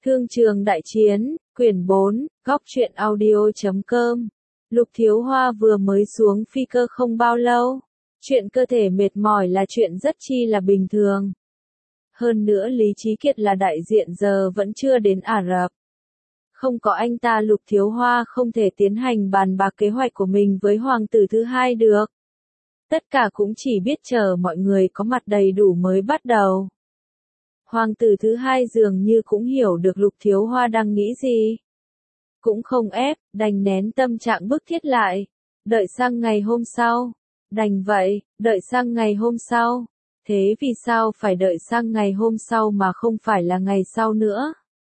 Thương trường đại chiến, quyển 4, góc truyện audio.com. Lục Thiếu Hoa vừa mới xuống phi cơ không bao lâu. Chuyện cơ thể mệt mỏi là chuyện rất chi là bình thường. Hơn nữa Lý Chí Kiệt là đại diện giờ vẫn chưa đến Ả Rập. Không có anh ta Lục Thiếu Hoa không thể tiến hành bàn bạc kế hoạch của mình với hoàng tử thứ hai được. Tất cả cũng chỉ biết chờ mọi người có mặt đầy đủ mới bắt đầu. Hoàng tử thứ hai dường như cũng hiểu được Lục Thiếu Hoa đang nghĩ gì. Cũng không ép, đành nén tâm trạng bức thiết lại. Đợi sang ngày hôm sau. Đành vậy, đợi sang ngày hôm sau. Thế vì sao phải đợi sang ngày hôm sau mà không phải là ngày sau nữa?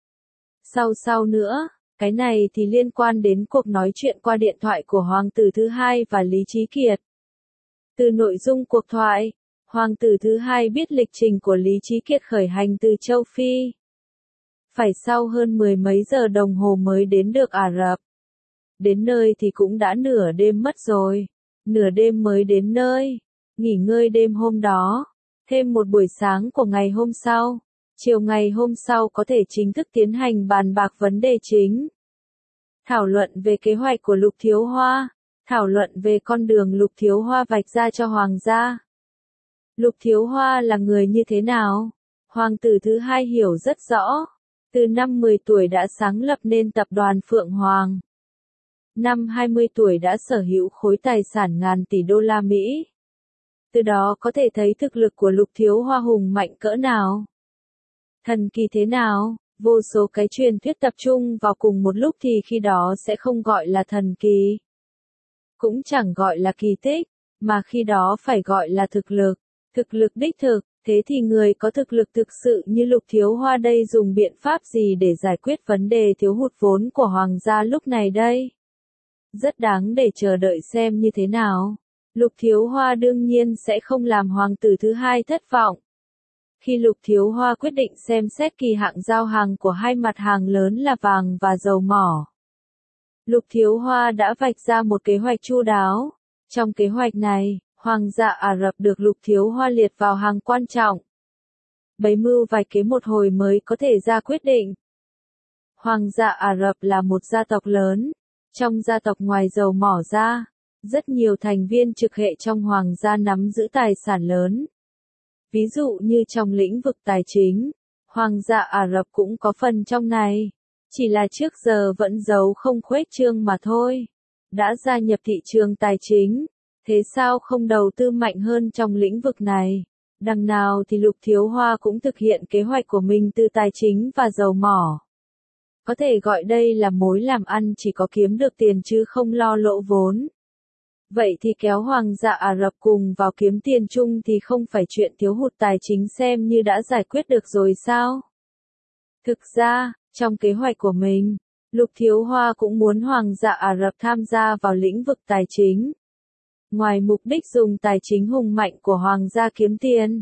Sau nữa, cái này thì liên quan đến cuộc nói chuyện qua điện thoại của hoàng tử thứ hai và Lý Chí Kiệt. Từ nội dung cuộc thoại, hoàng tử thứ hai biết lịch trình của Lý Chí Kiệt khởi hành từ châu Phi. Phải sau hơn 10 mấy giờ đồng hồ mới đến được Ả Rập. Đến nơi thì cũng đã nửa đêm mất rồi. Nửa đêm mới đến nơi. Nghỉ ngơi đêm hôm đó. Thêm một buổi sáng của ngày hôm sau. Chiều ngày hôm sau có thể chính thức tiến hành bàn bạc vấn đề chính. Thảo luận về kế hoạch của Lục Thiếu Hoa. Thảo luận về con đường Lục Thiếu Hoa vạch ra cho hoàng gia. Lục Thiếu Hoa là người như thế nào? Hoàng tử thứ hai hiểu rất rõ. Từ năm 10 tuổi đã sáng lập nên tập đoàn Phượng Hoàng. Năm 20 tuổi đã sở hữu khối tài sản ngàn tỷ đô la Mỹ. Từ đó có thể thấy thực lực của Lục Thiếu Hoa hùng mạnh cỡ nào. Thần kỳ thế nào, vô số cái truyền thuyết tập trung vào cùng một lúc thì khi đó sẽ không gọi là thần kỳ. Cũng chẳng gọi là kỳ tích, mà khi đó phải gọi là thực lực đích thực. Thế thì người có thực lực thực sự như Lục Thiếu Hoa đây dùng biện pháp gì để giải quyết vấn đề thiếu hụt vốn của hoàng gia lúc này đây? Rất đáng để chờ đợi xem như thế nào. Lục Thiếu Hoa đương nhiên sẽ không làm hoàng tử thứ hai thất vọng. Khi Lục Thiếu Hoa quyết định xem xét kỳ hạn giao hàng của hai mặt hàng lớn là vàng và dầu mỏ. Lục Thiếu Hoa đã vạch ra một kế hoạch chu đáo. Trong kế hoạch này, Hoàng gia Ả Rập được Lục Thiếu Hoa liệt vào hàng quan trọng. Bấy mưu vài kế một hồi mới có thể ra quyết định. Hoàng gia Ả Rập là một gia tộc lớn. Trong gia tộc ngoài dầu mỏ ra, rất nhiều thành viên trực hệ trong hoàng gia nắm giữ tài sản lớn. Ví dụ như trong lĩnh vực tài chính, Hoàng gia Ả Rập cũng có phần trong này. Chỉ là trước giờ vẫn giấu không khuếch trương mà thôi. Đã gia nhập thị trường tài chính. Thế sao không đầu tư mạnh hơn trong lĩnh vực này? Đằng nào thì Lục Thiếu Hoa cũng thực hiện kế hoạch của mình từ tài chính và dầu mỏ. Có thể gọi đây là mối làm ăn chỉ có kiếm được tiền chứ không lo lỗ vốn. Vậy thì kéo Hoàng gia Ả Rập cùng vào kiếm tiền chung thì không phải chuyện thiếu hụt tài chính xem như đã giải quyết được rồi sao? Thực ra, trong kế hoạch của mình, Lục Thiếu Hoa cũng muốn Hoàng gia Ả Rập tham gia vào lĩnh vực tài chính. Ngoài mục đích dùng tài chính hùng mạnh của hoàng gia kiếm tiền,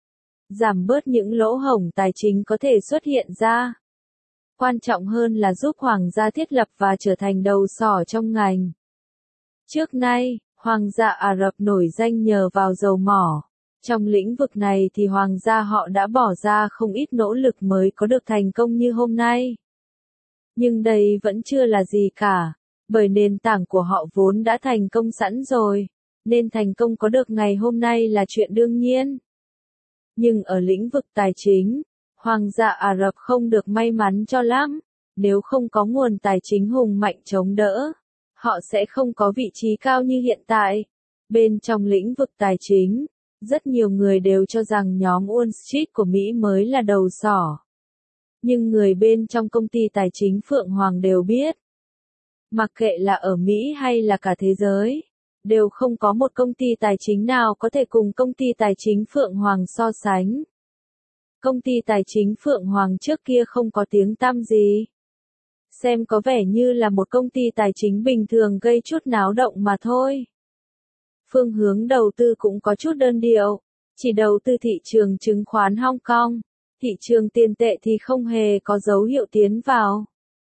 giảm bớt những lỗ hổng tài chính có thể xuất hiện ra. Quan trọng hơn là giúp hoàng gia thiết lập và trở thành đầu sỏ trong ngành. Trước nay, hoàng gia Ả Rập nổi danh nhờ vào dầu mỏ. Trong lĩnh vực này thì hoàng gia họ đã bỏ ra không ít nỗ lực mới có được thành công như hôm nay. Nhưng đây vẫn chưa là gì cả, bởi nền tảng của họ vốn đã thành công sẵn rồi. Nên thành công có được ngày hôm nay là chuyện đương nhiên. Nhưng ở lĩnh vực tài chính, Hoàng gia Ả Rập không được may mắn cho lắm. Nếu không có nguồn tài chính hùng mạnh chống đỡ, họ sẽ không có vị trí cao như hiện tại. Bên trong lĩnh vực tài chính, rất nhiều người đều cho rằng nhóm Wall Street của Mỹ mới là đầu sỏ. Nhưng người bên trong công ty tài chính Phượng Hoàng đều biết. Mặc kệ là ở Mỹ hay là cả thế giới, đều không có một công ty tài chính nào có thể cùng công ty tài chính Phượng Hoàng so sánh. Công ty tài chính Phượng Hoàng trước kia không có tiếng tăm gì. Xem có vẻ như là một công ty tài chính bình thường gây chút náo động mà thôi. Phương hướng đầu tư cũng có chút đơn điệu, chỉ đầu tư thị trường chứng khoán Hong Kong, thị trường tiền tệ thì không hề có dấu hiệu tiến vào.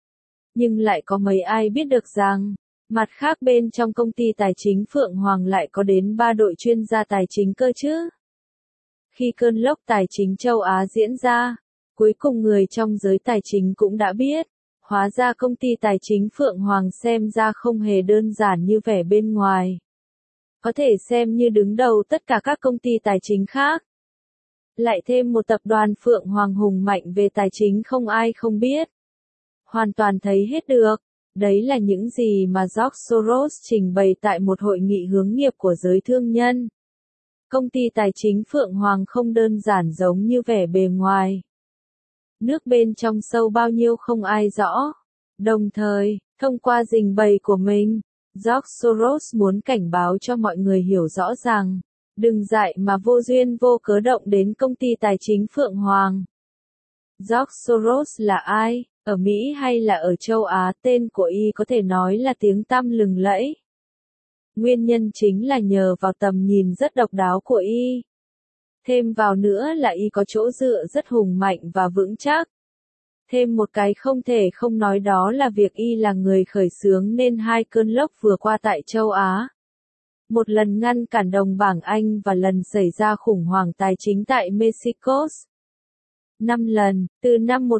Nhưng lại có mấy ai biết được rằng, mặt khác bên trong công ty tài chính Phượng Hoàng lại có đến 3 đội chuyên gia tài chính cơ chứ. Khi cơn lốc tài chính châu Á diễn ra, Cuối cùng người trong giới tài chính cũng đã biết, hóa ra công ty tài chính Phượng Hoàng xem ra không hề đơn giản như vẻ bên ngoài. Có thể xem như đứng đầu tất cả các công ty tài chính khác. Lại thêm một tập đoàn Phượng Hoàng hùng mạnh về tài chính không ai không biết. Hoàn toàn thấy hết được. Đấy là những gì mà George Soros trình bày tại một hội nghị hướng nghiệp của giới thương nhân. Công ty tài chính Phượng Hoàng không đơn giản giống như vẻ bề ngoài. Nước bên trong sâu bao nhiêu không ai rõ. Đồng thời, thông qua trình bày của mình, George Soros muốn cảnh báo cho mọi người hiểu rõ rằng, đừng dại mà vô duyên vô cớ động đến công ty tài chính Phượng Hoàng. George Soros là ai? Ở Mỹ hay là ở châu Á, tên của y có thể nói là tiếng tăm lừng lẫy. Nguyên nhân chính là nhờ vào tầm nhìn rất độc đáo của y. Thêm vào nữa là y có chỗ dựa rất hùng mạnh và vững chắc. Thêm một cái không thể không nói đó là việc y là người khởi xướng nên hai cơn lốc vừa qua tại châu Á. Một lần ngăn cản đồng bảng Anh và lần xảy ra khủng hoảng tài chính tại Mexico. 5 lần, từ năm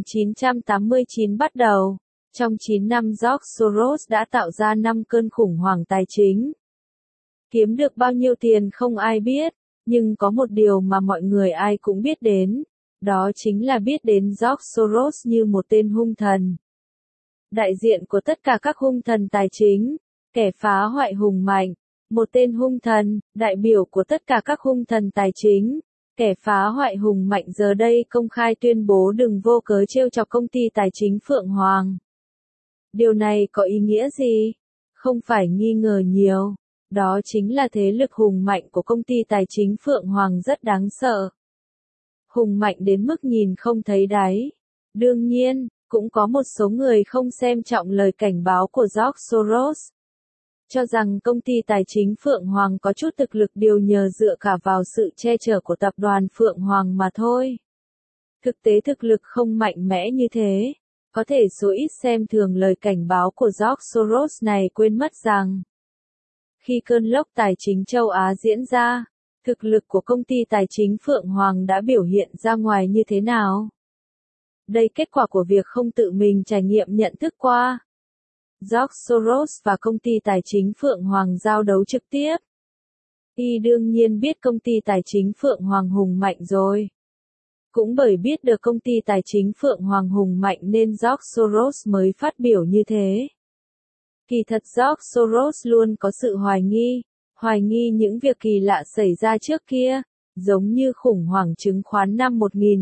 1989 bắt đầu. Trong 9 năm George Soros đã tạo ra 5 cơn khủng hoảng tài chính. Kiếm được bao nhiêu tiền không ai biết, nhưng có một điều mà mọi người ai cũng biết đến. Đó chính là biết đến George Soros như một tên hung thần. Đại diện của tất cả các hung thần tài chính, kẻ phá hoại hùng mạnh. Một tên hung thần, đại biểu của tất cả các hung thần tài chính. Kẻ phá hoại hùng mạnh giờ đây công khai tuyên bố đừng vô cớ trêu chọc công ty tài chính Phượng Hoàng. Điều này có ý nghĩa gì? Không phải nghi ngờ nhiều. Đó chính là thế lực hùng mạnh của công ty tài chính Phượng Hoàng rất đáng sợ. Hùng mạnh đến mức nhìn không thấy đáy. Đương nhiên, cũng có một số người không xem trọng lời cảnh báo của George Soros. Cho rằng công ty tài chính Phượng Hoàng có chút thực lực điều nhờ dựa cả vào sự che chở của tập đoàn Phượng Hoàng mà thôi. Thực tế thực lực không mạnh mẽ như thế. Có thể số ít xem thường lời cảnh báo của George Soros này quên mất rằng, khi cơn lốc tài chính châu Á diễn ra, thực lực của công ty tài chính Phượng Hoàng đã biểu hiện ra ngoài như thế nào? Đây kết quả của việc không tự mình trải nghiệm nhận thức qua. George Soros và công ty tài chính Phượng Hoàng giao đấu trực tiếp. Y đương nhiên biết công ty tài chính Phượng Hoàng hùng mạnh rồi. Cũng bởi biết được công ty tài chính Phượng Hoàng hùng mạnh nên George Soros mới phát biểu như thế. Kỳ thật George Soros luôn có sự hoài nghi những việc kỳ lạ xảy ra trước kia, giống như khủng hoảng chứng khoán năm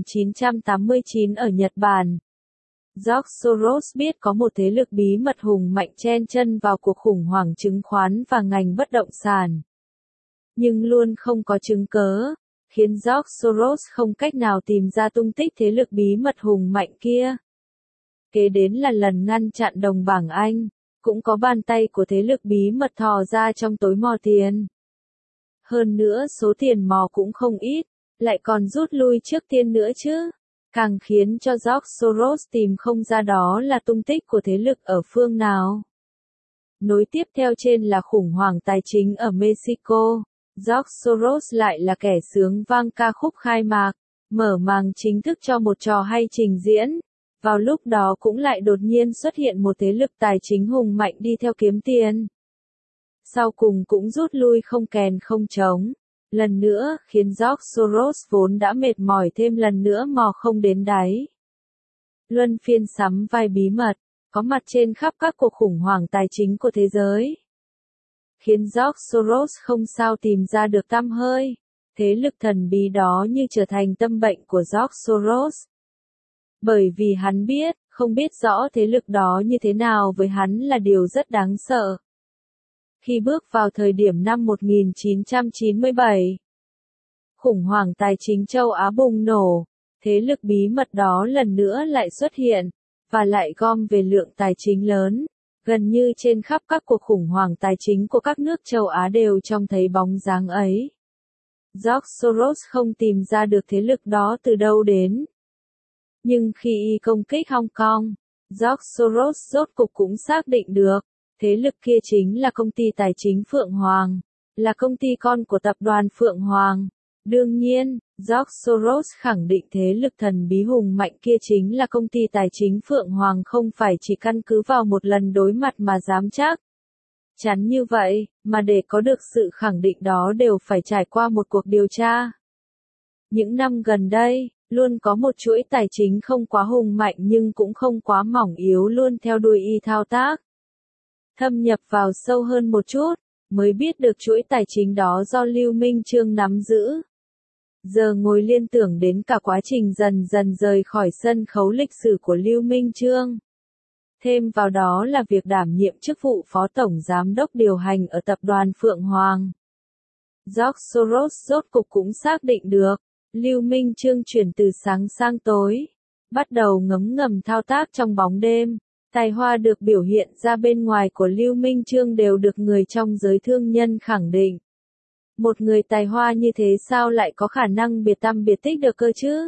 1989 ở Nhật Bản. George Soros biết có một thế lực bí mật hùng mạnh chen chân vào cuộc khủng hoảng chứng khoán và ngành bất động sản. Nhưng luôn không có chứng cớ, khiến George Soros không cách nào tìm ra tung tích thế lực bí mật hùng mạnh kia. Kế đến là lần ngăn chặn đồng bảng Anh, cũng có bàn tay của thế lực bí mật thò ra trong tối mò tiền. Hơn nữa số tiền mò cũng không ít, lại còn rút lui trước tiên nữa chứ. Càng khiến cho George Soros tìm không ra đó là tung tích của thế lực ở phương nào. Nối tiếp theo trên là khủng hoảng tài chính ở Mexico. George Soros lại là kẻ xướng vang ca khúc khai mạc, mở màn chính thức cho một trò hay trình diễn. Vào lúc đó cũng lại đột nhiên xuất hiện một thế lực tài chính hùng mạnh đi theo kiếm tiền. Sau cùng cũng rút lui không kèn không trống. Lần nữa, khiến George Soros vốn đã mệt mỏi thêm lần nữa mò không đến đáy. Luân phiên sắm vai bí mật, có mặt trên khắp các cuộc khủng hoảng tài chính của thế giới. Khiến George Soros không sao tìm ra được tăm hơi. Thế lực thần bí đó như trở thành tâm bệnh của George Soros. Bởi vì hắn biết, không biết rõ thế lực đó như thế nào với hắn là điều rất đáng sợ. Khi bước vào thời điểm năm 1997, khủng hoảng tài chính châu Á bùng nổ, thế lực bí mật đó lần nữa lại xuất hiện, và lại gom về lượng tài chính lớn, gần như trên khắp các cuộc khủng hoảng tài chính của các nước châu Á đều trông thấy bóng dáng ấy. George Soros không tìm ra được thế lực đó từ đâu đến. Nhưng khi y công kích Hong Kong, George Soros rốt cục cũng xác định được. Thế lực kia chính là công ty tài chính Phượng Hoàng, là công ty con của tập đoàn Phượng Hoàng, Đương nhiên, George Soros khẳng định thế lực thần bí hùng mạnh kia chính là công ty tài chính Phượng Hoàng không phải chỉ căn cứ vào một lần đối mặt mà dám chắc chắn như vậy, mà để có được sự khẳng định đó đều phải trải qua một cuộc điều tra. Những năm gần đây, luôn có một chuỗi tài chính không quá hùng mạnh nhưng cũng không quá mỏng yếu luôn theo đuôi y thao tác. Thâm nhập vào sâu hơn một chút, mới biết được chuỗi tài chính đó do Lưu Minh Chương nắm giữ. Giờ ngồi liên tưởng đến cả quá trình dần dần rời khỏi sân khấu lịch sử của Lưu Minh Chương. Thêm vào đó là việc đảm nhiệm chức vụ phó tổng giám đốc điều hành ở tập đoàn Phượng Hoàng. George Soros rốt cục cũng xác định được, Lưu Minh Chương chuyển từ sáng sang tối, bắt đầu ngấm ngầm thao tác trong bóng đêm. Tài hoa được biểu hiện ra bên ngoài của Lưu Minh Chương đều được người trong giới thương nhân khẳng định. Một người tài hoa như thế sao lại có khả năng biệt tăm biệt tích được cơ chứ?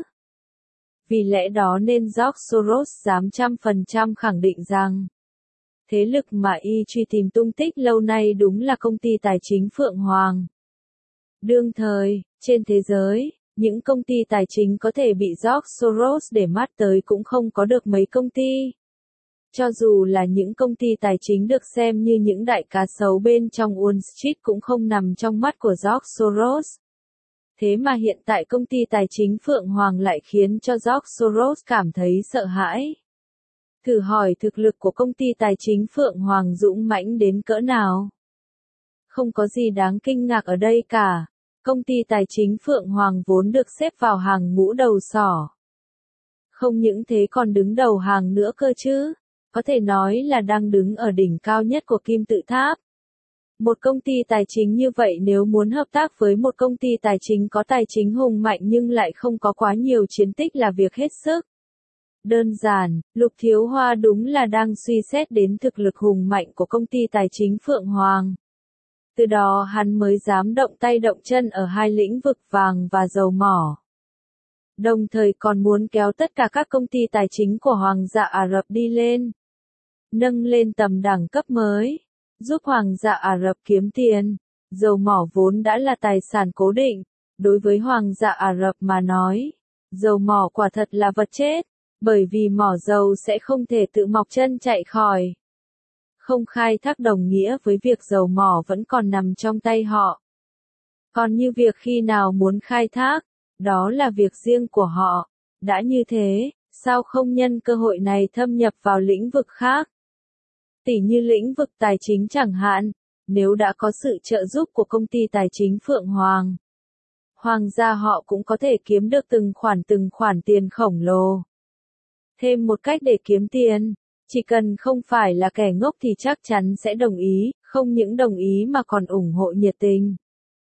Vì lẽ đó nên George Soros dám 100% khẳng định rằng, thế lực mà y truy tìm tung tích lâu nay đúng là công ty tài chính Phượng Hoàng. Đương thời, trên thế giới, những công ty tài chính có thể bị George Soros để mắt tới cũng không có được mấy công ty. Cho dù là những công ty tài chính được xem như những đại cá sấu bên trong Wall Street cũng không nằm trong mắt của George Soros. Thế mà hiện tại công ty tài chính Phượng Hoàng lại khiến cho George Soros cảm thấy sợ hãi. Thử hỏi thực lực của công ty tài chính Phượng Hoàng dũng mãnh đến cỡ nào? Không có gì đáng kinh ngạc ở đây cả. Công ty tài chính Phượng Hoàng vốn được xếp vào hàng ngũ đầu sỏ. Không những thế còn đứng đầu hàng nữa cơ chứ. Có thể nói là đang đứng ở đỉnh cao nhất của kim tự tháp. Một công ty tài chính như vậy nếu muốn hợp tác với một công ty tài chính có tài chính hùng mạnh nhưng lại không có quá nhiều chiến tích là việc hết sức đơn giản. Lục Thiếu Hoa đúng là đang suy xét đến thực lực hùng mạnh của công ty tài chính Phượng Hoàng. Từ đó hắn mới dám động tay động chân ở hai lĩnh vực vàng và dầu mỏ. Đồng thời còn muốn kéo tất cả các công ty tài chính của Hoàng gia Ả Rập đi lên. Nâng lên tầm đẳng cấp mới. Giúp Hoàng gia Ả Rập kiếm tiền. Dầu mỏ vốn đã là tài sản cố định. Đối với Hoàng gia Ả Rập mà nói, dầu mỏ quả thật là vật chết. Bởi vì mỏ dầu sẽ không thể tự mọc chân chạy khỏi. Không khai thác đồng nghĩa với việc dầu mỏ vẫn còn nằm trong tay họ. Còn như việc khi nào muốn khai thác, đó là việc riêng của họ. Đã như thế, sao không nhân cơ hội này thâm nhập vào lĩnh vực khác? Tỉ như lĩnh vực tài chính chẳng hạn, nếu đã có sự trợ giúp của công ty tài chính Phượng Hoàng. Hoàng gia họ cũng có thể kiếm được từng khoản tiền khổng lồ. Thêm một cách để kiếm tiền, chỉ cần không phải là kẻ ngốc thì chắc chắn sẽ đồng ý, không những đồng ý mà còn ủng hộ nhiệt tình.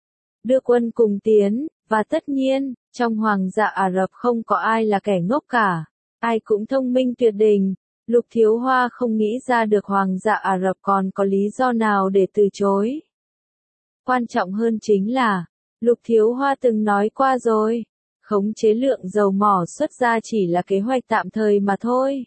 Đưa quân cùng tiến, và tất nhiên, trong Hoàng gia Ả Rập không có ai là kẻ ngốc cả, ai cũng thông minh tuyệt đỉnh. Lục Thiếu Hoa không nghĩ ra được Hoàng gia Ả Rập còn có lý do nào để từ chối. Quan trọng hơn chính là, Lục Thiếu Hoa từng nói qua rồi, khống chế lượng dầu mỏ xuất ra chỉ là kế hoạch tạm thời mà thôi.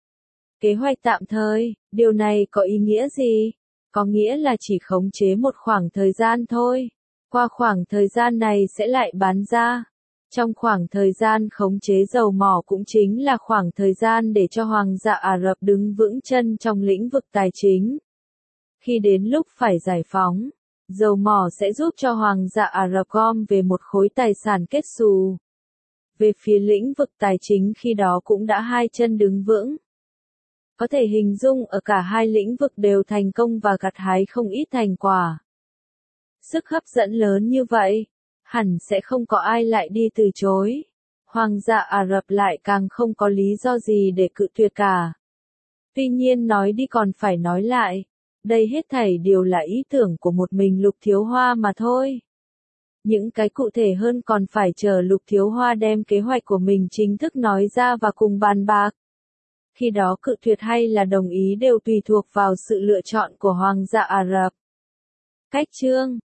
Kế hoạch tạm thời, điều này có ý nghĩa gì? Có nghĩa là chỉ khống chế một khoảng thời gian thôi. Qua khoảng thời gian này sẽ lại bán ra. Trong khoảng thời gian khống chế dầu mỏ cũng chính là khoảng thời gian để cho Hoàng gia Ả Rập đứng vững chân trong lĩnh vực tài chính. Khi đến lúc phải giải phóng, dầu mỏ sẽ giúp cho Hoàng gia Ả Rập gom về một khối tài sản kết xù. Về phía lĩnh vực tài chính khi đó cũng đã hai chân đứng vững. Có thể hình dung ở cả hai lĩnh vực đều thành công và gặt hái không ít thành quả. Sức hấp dẫn lớn như vậy, hẳn sẽ không có ai lại đi từ chối. Hoàng gia Ả Rập lại càng không có lý do gì để cự tuyệt cả. Tuy nhiên nói đi còn phải nói lại, đây hết thảy đều là ý tưởng của một mình Lục Thiếu Hoa mà thôi. Những cái cụ thể hơn còn phải chờ Lục Thiếu Hoa đem kế hoạch của mình chính thức nói ra và cùng bàn bạc. Khi đó cự tuyệt hay là đồng ý đều tùy thuộc vào sự lựa chọn của Hoàng gia Ả Rập. Cách chương